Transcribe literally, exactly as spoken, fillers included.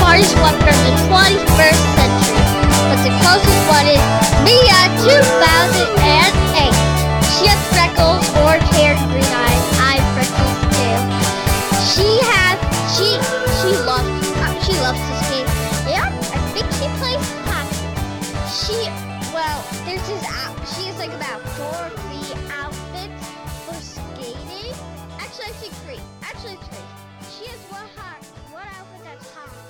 hardest one from the twenty-first century, but the closest one is Mia two thousand eight. She has freckles, orange hair, and green eyes. I have freckles too. She has, she, she loves, uh, she loves to skate. Yeah, I think she plays hockey. She, well, there's this out, she has like about four or three outfits for skating. Actually, I think three. Actually, three. She has one hot, one outfit that's hot.